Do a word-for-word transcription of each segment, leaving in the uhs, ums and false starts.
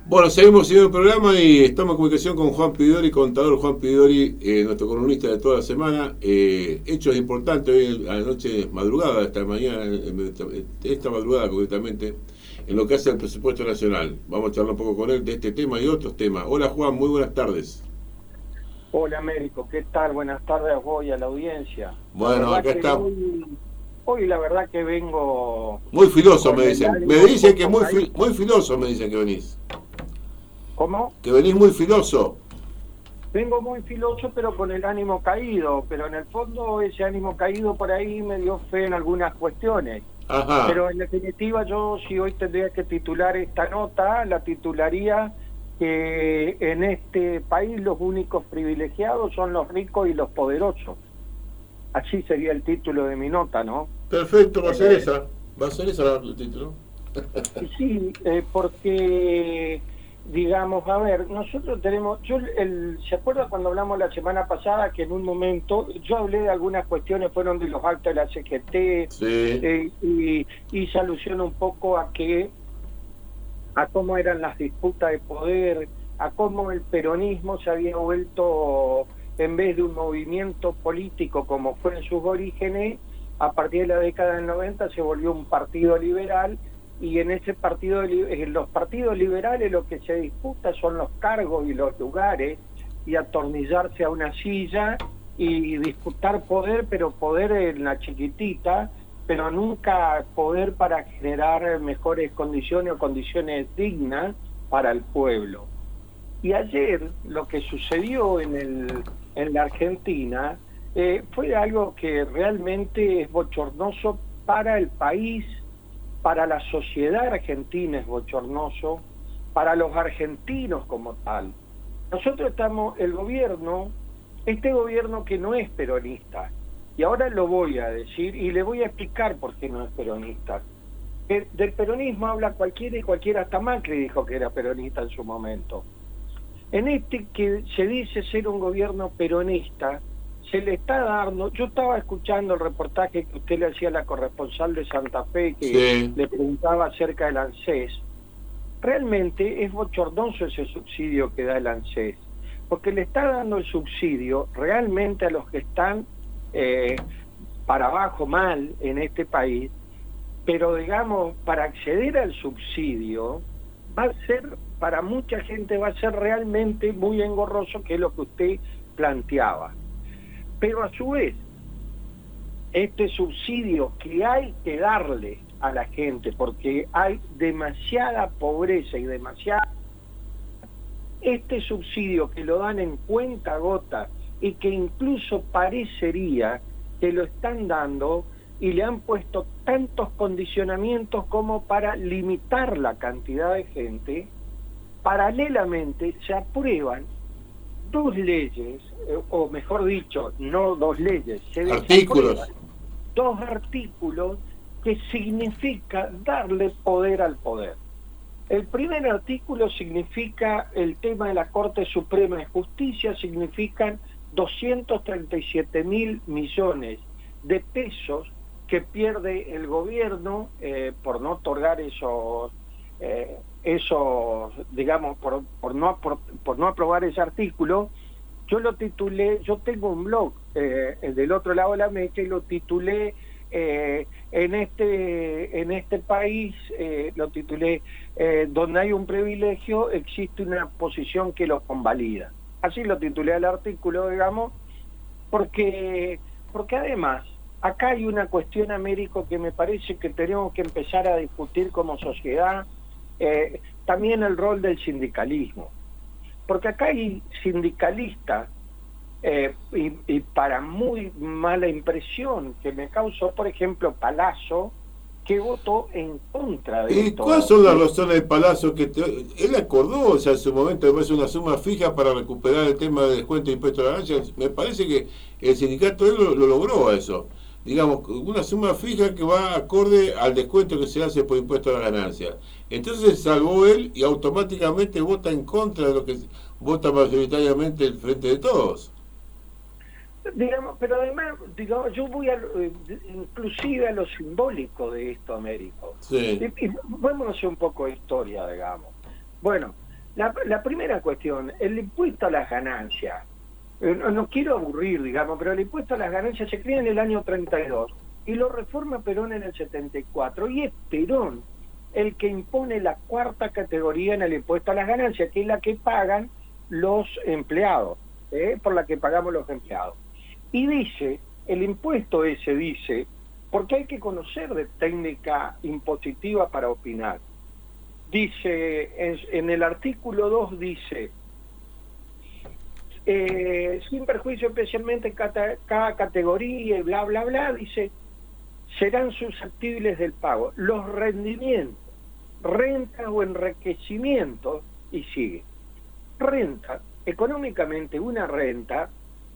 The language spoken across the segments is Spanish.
Bueno, seguimos siguiendo el programa y estamos en comunicación con Juan Pidori, contador Juan Pidori, eh, nuestro columnista de toda la semana. Eh, hechos importantes hoy a la noche, madrugada, esta mañana, esta madrugada concretamente, en lo que hace al presupuesto nacional. Vamos a charlar un poco con él de este tema y otros temas. Hola Juan, muy buenas tardes. Hola Américo, ¿qué tal? Buenas tardes a vos y a la audiencia. Bueno, acá está. Hoy, hoy la verdad que vengo... Muy filoso me dicen. Me dicen que muy, fi, muy filoso me dicen que venís. ¿Cómo? Que venís muy filoso. Vengo muy filoso, pero con el ánimo caído. Pero en el fondo ese ánimo caído por ahí me dio fe en algunas cuestiones. Ajá. Pero en definitiva yo, si hoy tendría que titular esta nota, la titularía que en este país los únicos privilegiados son los ricos y los poderosos. Así sería el título de mi nota, ¿no? Perfecto, va a ser esa. Va a ser esa el título. Sí, eh, porque... Digamos, a ver, nosotros tenemos, yo el, ¿se acuerda cuando hablamos la semana pasada que en un momento, yo hablé de algunas cuestiones, fueron de los actos de la C G T, sí. eh, y hice alusión un poco a que, a cómo eran las disputas de poder, a cómo el peronismo se había vuelto, en vez de un movimiento político como fue en sus orígenes, a partir de la década del noventa se volvió un partido liberal. Y en ese partido, en los partidos liberales lo que se disputa son los cargos y los lugares y atornillarse a una silla y disputar poder, pero poder en la chiquitita, pero nunca poder para generar mejores condiciones o condiciones dignas para el pueblo. Y ayer lo que sucedió en, el, en la Argentina eh, fue algo que realmente es bochornoso para el país, para la sociedad argentina es bochornoso, para los argentinos como tal. Nosotros estamos, el gobierno, este gobierno que no es peronista, y ahora lo voy a decir y le voy a explicar por qué no es peronista. Que del peronismo habla cualquiera y cualquiera, hasta Macri dijo que era peronista en su momento. En este que se dice ser un gobierno peronista, se le está dando, yo estaba escuchando el reportaje que usted le hacía a la corresponsal de Santa Fe, que sí. Le preguntaba acerca del ANSES. Realmente es bochornoso ese subsidio que da el ANSES, porque le está dando el subsidio realmente a los que están eh, para abajo mal en este país, pero digamos, para acceder al subsidio va a ser, para mucha gente va a ser realmente muy engorroso, que es lo que usted planteaba. Pero a su vez, este subsidio que hay que darle a la gente, porque hay demasiada pobreza y demasiada... Este subsidio que lo dan en cuenta gota y que incluso parecería que lo están dando y le han puesto tantos condicionamientos como para limitar la cantidad de gente, paralelamente se aprueban dos leyes, o mejor dicho, no dos leyes, se artículos, dos artículos que significa darle poder al poder. El primer artículo significa el tema de la Corte Suprema de Justicia, significan doscientos treinta y siete mil millones de pesos que pierde el gobierno eh, por no otorgar esos... Eh, eso, digamos, por, por, no, por, por no aprobar ese artículo. Yo lo titulé, yo tengo un blog eh, del otro lado de la mecha y lo titulé eh, en este en este país, eh, lo titulé eh, donde hay un privilegio existe una posición que lo convalida. Así lo titulé el artículo, digamos, porque porque además acá hay una cuestión, Américo, que me parece que tenemos que empezar a discutir como sociedad. Eh, también el rol del sindicalismo, porque acá hay sindicalistas eh, y, y para muy mala impresión que me causó, por ejemplo, Palazzo, que votó en contra de ¿Y esto. cuáles son las razones de Palazzo? Que te, él acordó, o sea, en su momento, de una suma fija para recuperar el tema del descuento de impuestos a la ganancia. Me parece que el sindicato él lo, lo logró eso. Digamos, una suma fija que va acorde al descuento que se hace por impuesto a la ganancia. Entonces salvó él y automáticamente vota en contra de lo que vota mayoritariamente el Frente de Todos. Digamos, pero además, digamos, yo voy a, eh, inclusive a lo simbólico de esto, Américo. Sí. Y, y vamos a hacer un poco de historia, digamos. Bueno, La, la primera cuestión, el impuesto a las ganancias. Eh, no, no quiero aburrir, digamos, pero el impuesto a las ganancias se crea en el año treinta y dos y lo reforma Perón en el setenta y cuatro, y es Perón el que impone la cuarta categoría en el impuesto a las ganancias, que es la que pagan los empleados, ¿eh? por la que pagamos los empleados. Y dice, el impuesto ese dice, porque hay que conocer de técnica impositiva para opinar. Dice, en, en el artículo dos dice, eh, sin perjuicio especialmente cada, cada categoría y bla, bla, bla, dice, serán susceptibles del pago los rendimientos, renta o enriquecimiento, y sigue. Renta, económicamente una renta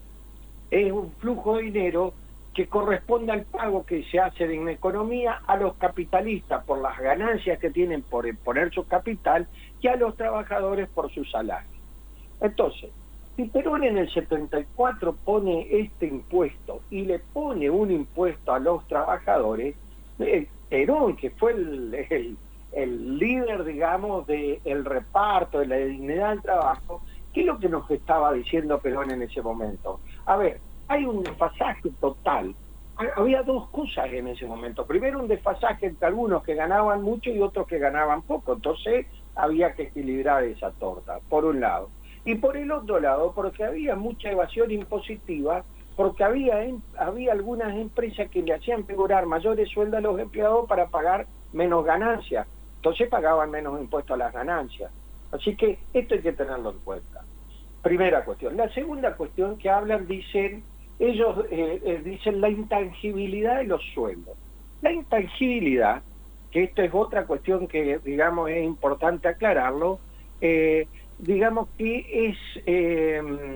es un flujo de dinero que corresponde al pago que se hace en economía a los capitalistas por las ganancias que tienen por poner su capital y a los trabajadores por su salario. Entonces, si Perón en el setenta y cuatro pone este impuesto y le pone un impuesto a los trabajadores, eh, Perón, que fue el, el, el líder, digamos, del reparto, de la dignidad del trabajo, ¿qué es lo que nos estaba diciendo Perón en ese momento? A ver, hay un desfasaje total. Había dos cosas en ese momento. Primero, un desfasaje entre algunos que ganaban mucho y otros que ganaban poco. Entonces, había que equilibrar esa torta, por un lado. Y por el otro lado, porque había mucha evasión impositiva, porque había, había algunas empresas que le hacían figurar mayores sueldos a los empleados para pagar menos ganancias. Entonces pagaban menos impuestos a las ganancias. Así que esto hay que tenerlo en cuenta. Primera cuestión. La segunda cuestión que hablan, dicen, ellos eh, eh, dicen la intangibilidad de los sueldos. La intangibilidad, que esto es otra cuestión que, digamos, es importante aclararlo, eh, digamos que es, eh,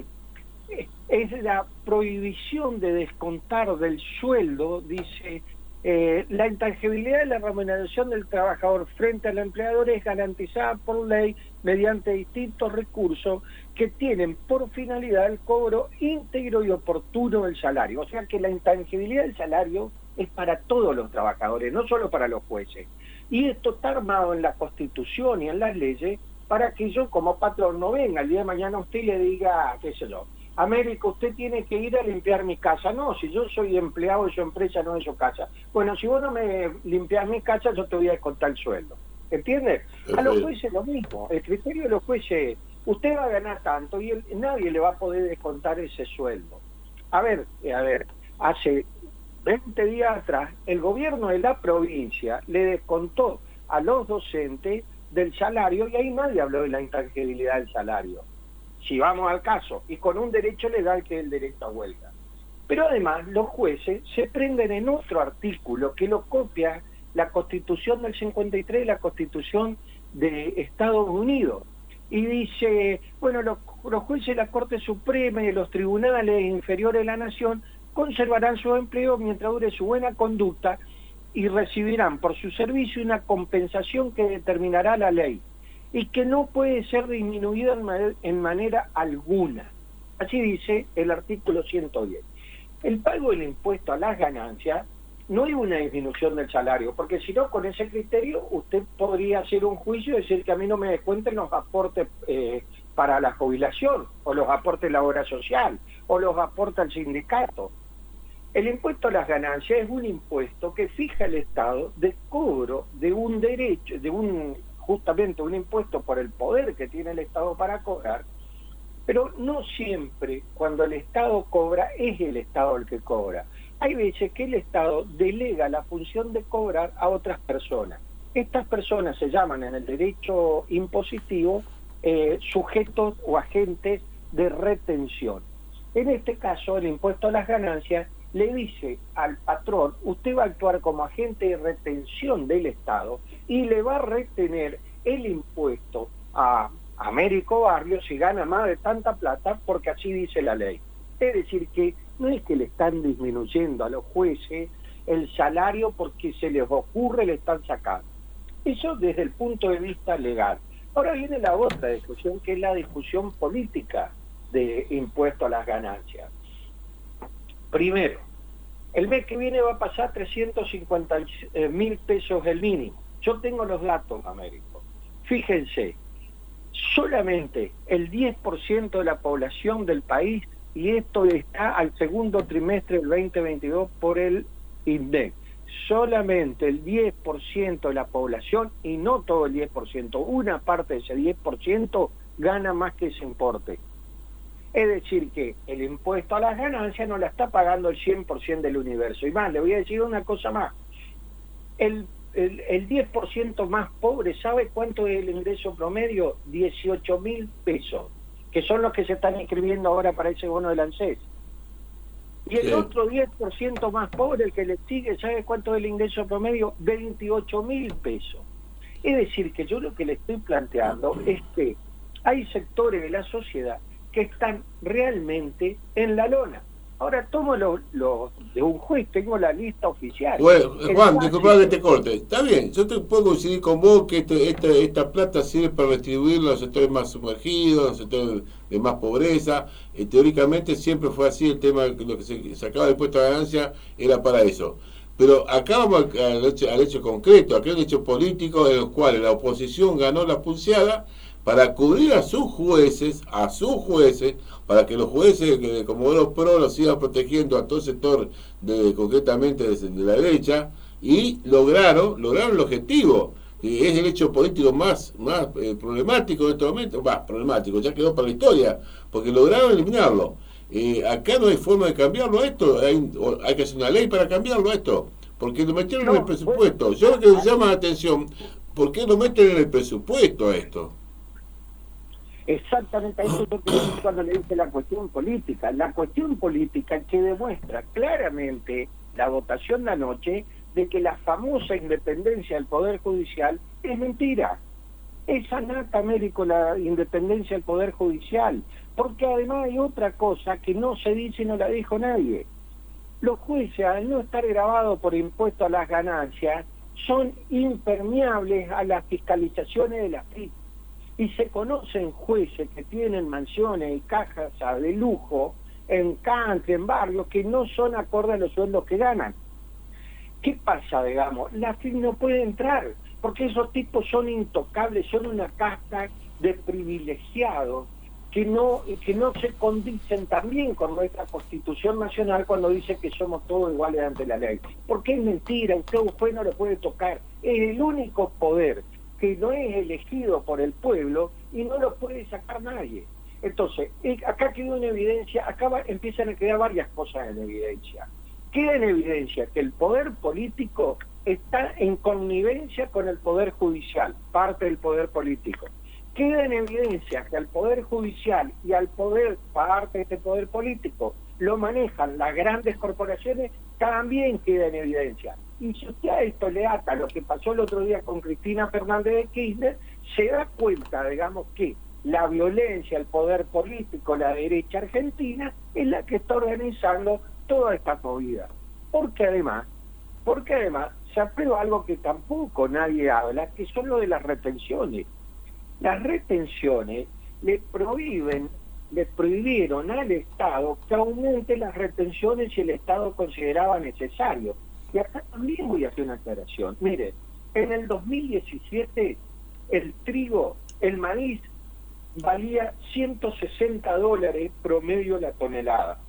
es la prohibición de descontar del sueldo, dice, eh, la intangibilidad de la remuneración del trabajador frente al empleador es garantizada por ley mediante distintos recursos que tienen por finalidad el cobro íntegro y oportuno del salario. O sea que la intangibilidad del salario es para todos los trabajadores, no solo para los jueces. Y esto está armado en la Constitución y en las leyes para que yo como patrón no venga el día de mañana usted le diga, qué sé yo, Américo, usted tiene que ir a limpiar mi casa. No, si yo soy empleado de su empresa, no de su casa. Bueno, si vos no me limpias mi casa, yo te voy a descontar el sueldo. ¿Entiendes? A los jueces lo mismo. El criterio de los jueces, usted va a ganar tanto y él, nadie le va a poder descontar ese sueldo. A ver, a ver, hace veinte días atrás, el gobierno de la provincia le descontó a los docentes del salario, y ahí nadie habló de la intangibilidad del salario, si vamos al caso, y con un derecho legal que es el derecho a huelga. Pero además los jueces se prenden en otro artículo que lo copia la Constitución del cincuenta y tres y la Constitución de Estados Unidos, y dice, bueno, los, los jueces de la Corte Suprema y de los tribunales inferiores de la Nación conservarán su empleo mientras dure su buena conducta y recibirán por su servicio una compensación que determinará la ley y que no puede ser disminuida en, man en manera alguna. Así dice el artículo ciento diez. El pago del impuesto a las ganancias no es una disminución del salario, porque si no, con ese criterio usted podría hacer un juicio y decir que a mí no me descuenten los aportes eh, para la jubilación, o los aportes de la obra social, o los aportes al sindicato. El impuesto a las ganancias es un impuesto que fija el Estado de cobro de un derecho, de un justamente un impuesto por el poder que tiene el Estado para cobrar, pero no siempre cuando el Estado cobra es el Estado el que cobra. Hay veces que el Estado delega la función de cobrar a otras personas. Estas personas se llaman en el derecho impositivo eh, sujetos o agentes de retención. En este caso, el impuesto a las ganancias le dice al patrón, usted va a actuar como agente de retención del Estado y le va a retener el impuesto a Américo Barrio si gana más de tanta plata, porque así dice la ley. Es decir, que no es que le están disminuyendo a los jueces el salario porque se les ocurre, le están sacando. Eso desde el punto de vista legal. Ahora viene la otra discusión, que es la discusión política de impuesto a las ganancias. Primero, el mes que viene va a pasar trescientos cincuenta mil pesos el mínimo. Yo tengo los datos, Américo. Fíjense, solamente el diez por ciento de la población del país, y esto está al segundo trimestre del veinte veintidós por el INDEC, solamente el diez por ciento de la población, y no todo el diez por ciento, una parte de ese diez por ciento gana más que ese importe. Es decir, que el impuesto a las ganancias no la está pagando el cien por ciento del universo. Y más, le voy a decir una cosa más. El, el, el diez por ciento más pobre, ¿sabe cuánto es el ingreso promedio? dieciocho mil pesos, que son los que se están inscribiendo ahora para ese bono del ANSES. Y el sí. otro diez por ciento más pobre, el que le sigue, ¿sabe cuánto es el ingreso promedio? veintiocho mil pesos. Es decir, que yo lo que le estoy planteando es que hay sectores de la sociedad que están realmente en la lona. Ahora tomo lo, lo de un juez, tengo la lista oficial. Bueno, Juan, disculpa que te corte. Está bien, yo te puedo coincidir con vos que este, esta, esta plata sirve para retribuir los sectores más sumergidos, los sectores de más pobreza. Eh, teóricamente siempre fue así, el tema de lo que se sacaba del impuesto a ganancia era para eso. Pero acá vamos al, al, hecho, al hecho concreto, acá hay un hecho político en el cual la oposición ganó la pulseada para cubrir a sus jueces, a sus jueces, para que los jueces de Comodoro Pro los sigan protegiendo a todo el sector, de, concretamente de, de la derecha, y lograron, lograron el objetivo, que es el hecho político más, más eh, problemático en este momento, va, problemático, ya quedó para la historia, porque lograron eliminarlo. Eh, acá no hay forma de cambiarlo esto, hay, hay que hacer una ley para cambiarlo esto, porque lo metieron no, en el presupuesto. Yo lo que me llama la atención, ¿por qué lo meten en el presupuesto a esto? Exactamente, eso es lo que dice cuando le dice la cuestión política. La cuestión política que demuestra claramente la votación de anoche de que la famosa independencia del Poder Judicial es mentira. Es anata médico la independencia del Poder Judicial, porque además hay otra cosa que no se dice y no la dijo nadie. Los jueces, al no estar grabados por impuesto a las ganancias, son impermeables a las fiscalizaciones de la F I P. Y se conocen jueces que tienen mansiones y cajas de lujo en country, en barrios, que no son acordes a los sueldos que ganan. ¿Qué pasa, digamos? La F I P no puede entrar, porque esos tipos son intocables, son una casta de privilegiados que no, que no se condicen también con nuestra Constitución Nacional cuando dice que somos todos iguales ante la ley. Porque es mentira, usted un juez no lo puede tocar. Es el único poder que no es elegido por el pueblo y no lo puede sacar nadie. Entonces, acá quedó en evidencia, acá va, empiezan a quedar varias cosas en evidencia. Queda en evidencia que el poder político está en connivencia con el poder judicial, parte del poder político. Queda en evidencia que al poder judicial y al poder, parte de este poder político, lo manejan las grandes corporaciones, también queda en evidencia. Y si usted a esto le ata lo que pasó el otro día con Cristina Fernández de Kirchner, se da cuenta, digamos, que la violencia, el poder político, la derecha argentina, es la que está organizando toda esta movida. Porque además, porque además se aprueba algo que tampoco nadie habla, que son lo de las retenciones. Las retenciones le prohíben, le prohibieron al Estado que aumente las retenciones si el Estado consideraba necesario. Y acá también voy a hacer una aclaración. Mire, en el dos mil diecisiete el trigo, el maíz, valía ciento sesenta dólares promedio la tonelada.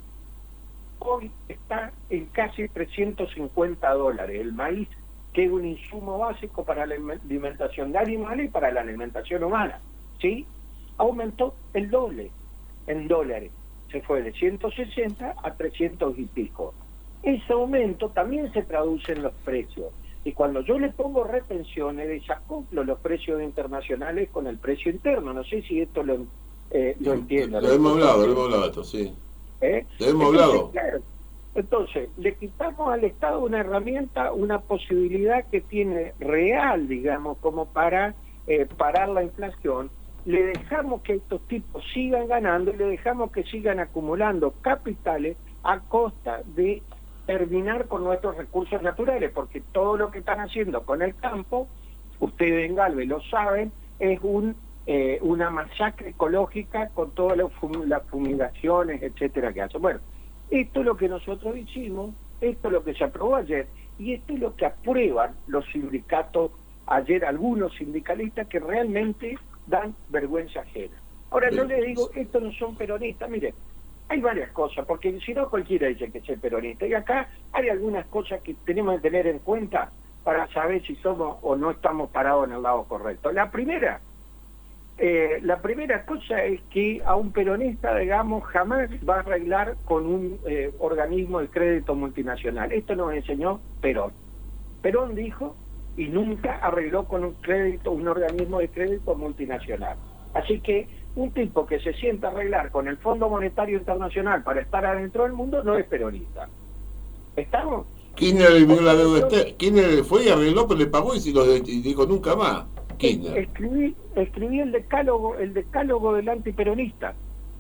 Hoy está en casi trescientos cincuenta dólares el maíz, que es un insumo básico para la alimentación de animales y para la alimentación humana. ¿Sí? Aumentó el doble en dólares. Se fue de ciento sesenta a trescientos y pico. Ese aumento también se traduce en los precios. Y cuando yo le pongo retenciones, desacoplo los precios internacionales con el precio interno. No sé si esto lo, eh, lo entienden. Lo hemos hablado, lo hemos hablado esto, sí. ¿Eh? Lo hemos hablado. Claro, entonces, le quitamos al Estado una herramienta, una posibilidad que tiene real, digamos, como para eh, parar la inflación. Le dejamos que estos tipos sigan ganando y le dejamos que sigan acumulando capitales a costa de terminar con nuestros recursos naturales, porque todo lo que están haciendo con el campo, ustedes en Galvez lo saben, es un eh, una masacre ecológica con todas las fum las fumigaciones, etcétera, que hacen. Bueno, esto es lo que nosotros hicimos, esto es lo que se aprobó ayer, y esto es lo que aprueban los sindicatos ayer, algunos sindicalistas que realmente dan vergüenza ajena. Ahora, yo les digo, estos no son peronistas, mire, hay varias cosas, porque si no cualquiera dice que es peronista, y acá hay algunas cosas que tenemos que tener en cuenta para saber si somos o no estamos parados en el lado correcto. La primera, eh, la primera cosa es que a un peronista, digamos, jamás va a arreglar con un eh, organismo de crédito multinacional. Esto nos enseñó Perón. Perón dijo, y nunca arregló con un crédito, un organismo de crédito multinacional. Así que un tipo que se sienta a arreglar con el Fondo Monetario Internacional para estar adentro del mundo no es peronista. ¿Estamos? Kirchner eliminó la deuda externa. Kirchner fue y arregló, pero le pagó y, lo de, y dijo nunca más. Kirchner. Escribí, escribí el decálogo, el decálogo del antiperonista.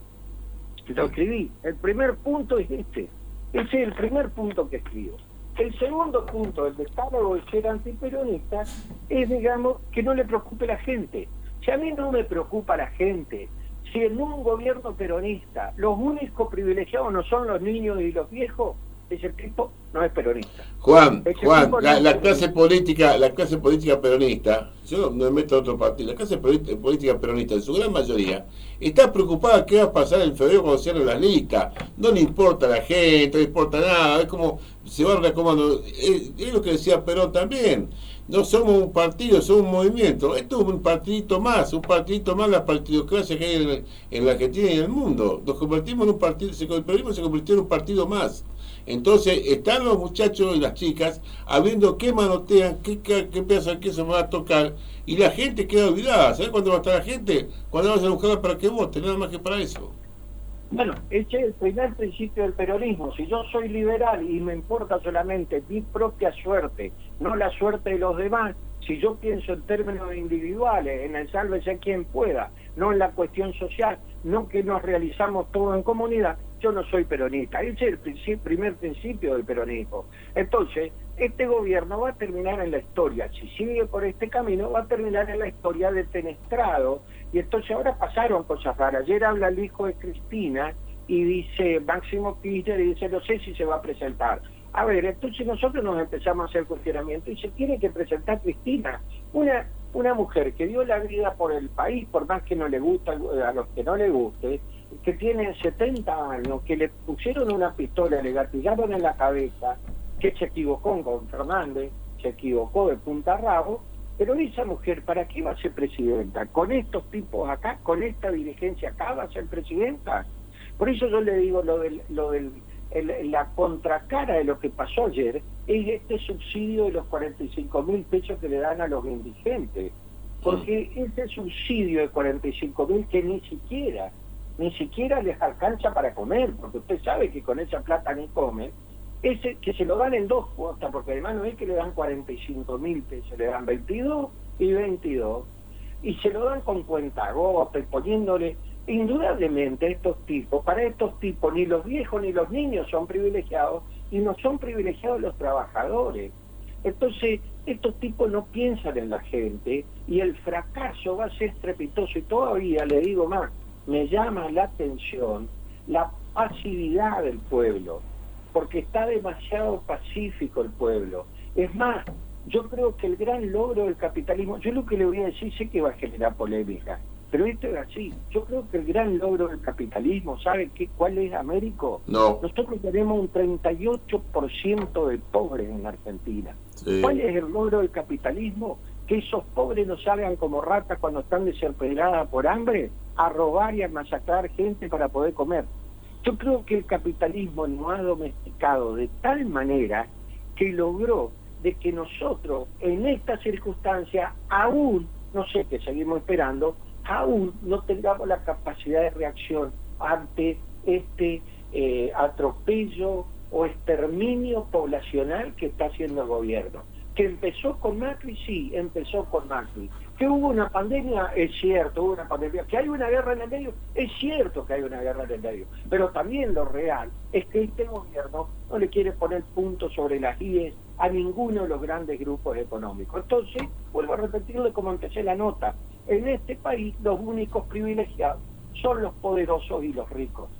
Lo escribí. El primer punto es este. Ese es el primer punto que escribo. El segundo punto del decálogo de ser antiperonista es, digamos, que no le preocupe la gente. Si a mí no me preocupa la gente, si en un gobierno peronista los únicos privilegiados no son los niños y los viejos, ese tipo no es peronista. Juan, ese Juan, no la, es la clase política, la clase política peronista, yo no me meto a otro partido, la clase política peronista en su gran mayoría está preocupada qué va a pasar en febrero cuando cierren las listas. No le importa a la gente, no le importa nada, es como se va recomendando, es, es lo que decía Perón también. No somos un partido, somos un movimiento. Esto es un partidito más, un partidito más la partidocracia que hay en, en la Argentina y en el mundo. Nos convertimos en un partido, el peronismo se convirtió en un partido más. Entonces están los muchachos y las chicas viendo qué manotean, qué, qué, qué piensan que se va a tocar, y la gente queda olvidada. ¿Sabes cuándo va a estar la gente? Cuando vas a buscarla para que vote, nada más que para eso. Bueno, ese es el primer principio del peronismo. Si yo soy liberal y me importa solamente mi propia suerte, no la suerte de los demás, si yo pienso en términos individuales, en el sálvese quien pueda, no en la cuestión social, no que nos realizamos todo en comunidad, yo no soy peronista. Ese es el principio, primer principio del peronismo. Entonces, este gobierno va a terminar en la historia, si sigue por este camino, va a terminar en la historia defenestrado. Y entonces ahora pasaron cosas raras. Ayer habla el hijo de Cristina y dice, Máximo Kirchner, y dice, no sé si se va a presentar. A ver, entonces nosotros nos empezamos a hacer cuestionamiento y se tiene que presentar Cristina, una una mujer que dio la vida por el país, por más que no le gusta a los que no le guste, que tiene setenta años, que le pusieron una pistola, le gatillaron en la cabeza, que se equivocó con Fernández, se equivocó de punta a rabo, pero esa mujer, ¿para qué va a ser presidenta? ¿Con estos tipos acá, con esta dirigencia acá va a ser presidenta? Por eso yo le digo lo del, lo del el, la contracara de lo que pasó ayer, es este subsidio de los cuarenta y cinco mil pesos que le dan a los indigentes, porque ese subsidio de cuarenta y cinco mil que ni siquiera, ni siquiera les alcanza para comer, porque usted sabe que con esa plata ni comen, ese que se lo dan en dos cuotas, porque además no es que le dan cuarenta y cinco mil pesos, le dan veintidós y veintidós, y se lo dan con cuentagotas, poniéndole, indudablemente estos tipos, para estos tipos ni los viejos ni los niños son privilegiados, y no son privilegiados los trabajadores. Entonces, estos tipos no piensan en la gente, y el fracaso va a ser estrepitoso, y todavía le digo más, me llama la atención la pasividad del pueblo, porque está demasiado pacífico el pueblo. Es más, yo creo que el gran logro del capitalismo, yo lo que le voy a decir, sé que va a generar polémica, pero esto es así, yo creo que el gran logro del capitalismo, ¿sabe qué, cuál es, Américo? No. Nosotros tenemos un treinta y ocho por ciento de pobres en Argentina. Sí. ¿Cuál es el logro del capitalismo? Que esos pobres no salgan como ratas cuando están desesperadas por hambre a robar y a masacrar gente para poder comer. Yo creo que el capitalismo nos ha domesticado de tal manera que logró de que nosotros en esta circunstancia aún, no sé qué seguimos esperando, aún no tengamos la capacidad de reacción ante este eh, atropello o exterminio poblacional que está haciendo el gobierno. Que empezó con Macri, sí, empezó con Macri. Que hubo una pandemia, es cierto, hubo una pandemia. Que hay una guerra en el medio, es cierto que hay una guerra en el medio. Pero también lo real es que este gobierno no le quiere poner puntos sobre las íes a ninguno de los grandes grupos económicos. Entonces, vuelvo a repetirle como empecé la nota, en este país los únicos privilegiados son los poderosos y los ricos.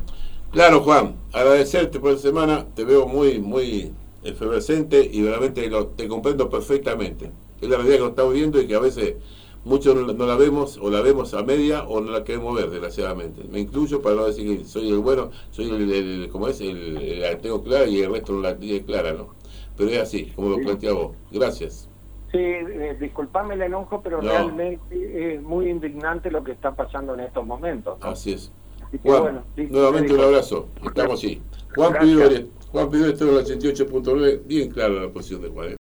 Claro, Juan, agradecerte por la semana, te veo muy, muy efervescente y realmente lo, te comprendo perfectamente. Es la realidad que lo estamos viendo y que a veces muchos no, no la vemos, o la vemos a media, o no la queremos ver, desgraciadamente. Me incluyo para no decir que soy el bueno, soy el, el ¿cómo es? El, el, la tengo clara y el resto no la tiene clara, ¿no? Pero es así, como lo Sí. plantea vos. Gracias. Sí, eh, disculpame el enojo, pero No. realmente es muy indignante lo que está pasando en estos momentos, ¿no? Así es. Así que, Juan, bueno, listo, nuevamente un Federico. abrazo. Estamos así. Juan Gracias. Pidore, Juan Pidore, esto en el ochenta y ocho punto nueve, bien clara la posición de Juan. ¿eh?